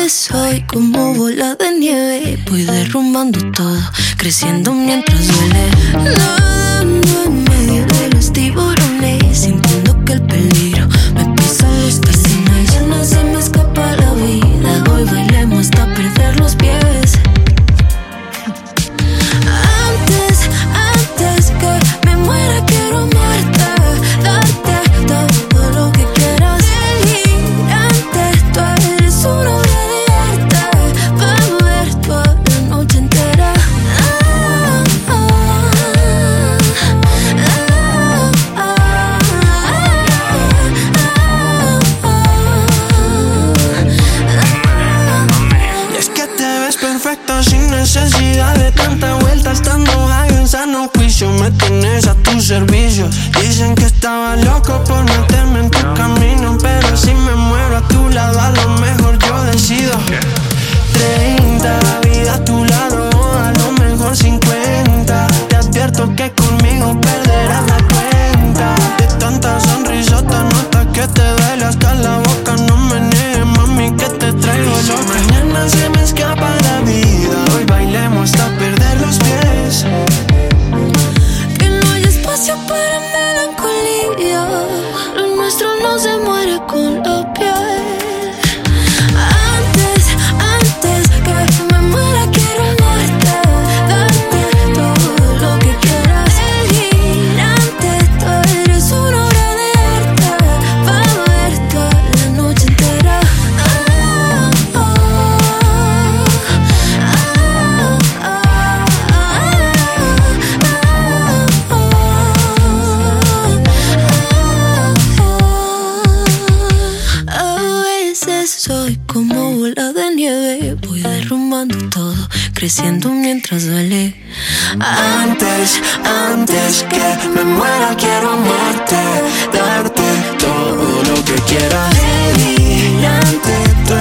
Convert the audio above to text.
veces soy como bola de nieve. Voy derrumbando todo, creciendo mientras duele. Nadando en medio de los tiburones, sintiendo que el peligro me pisa los calcines. Ya no se me escapa la vida, hoy bailemos hasta perder los pies. Antes que me muera quiero amarte, darte todo lo que quieras. Elegir antes, tú eres una obra de arte, para ver toda la noche entera. Y es que te ves perfecta sin necesidad de tanta vuelta, estando high en sano juicio, me tienes a tu servicio. Dicen que estaba loco por meterme en tu camino, pero si me muero a tu lado, a lo mejor yo decido 30 vida a tu lado, a lo mejor 50. Te advierto que conmigo perderás la cuenta. De tanta sonrisota nota que te duele hasta la boca. No me niegues, mami, que te traigo loca. Mañana se me escapa la vida, hoy bailemos hasta perder los pies. Que no hay espacio para melancolía, lo nuestro no se muere con la piel. Antes que me muera quiero amarte, darte todo lo que quieras. Elegir antes, tú eres una obra de arte, para ver toda la noche entera. A veces soy como bola de nieve, voy derrumbando todo, creciendo mientras duele. Antes que me muera quiero amarte, darte todo lo que quieras. Elegir antes, tú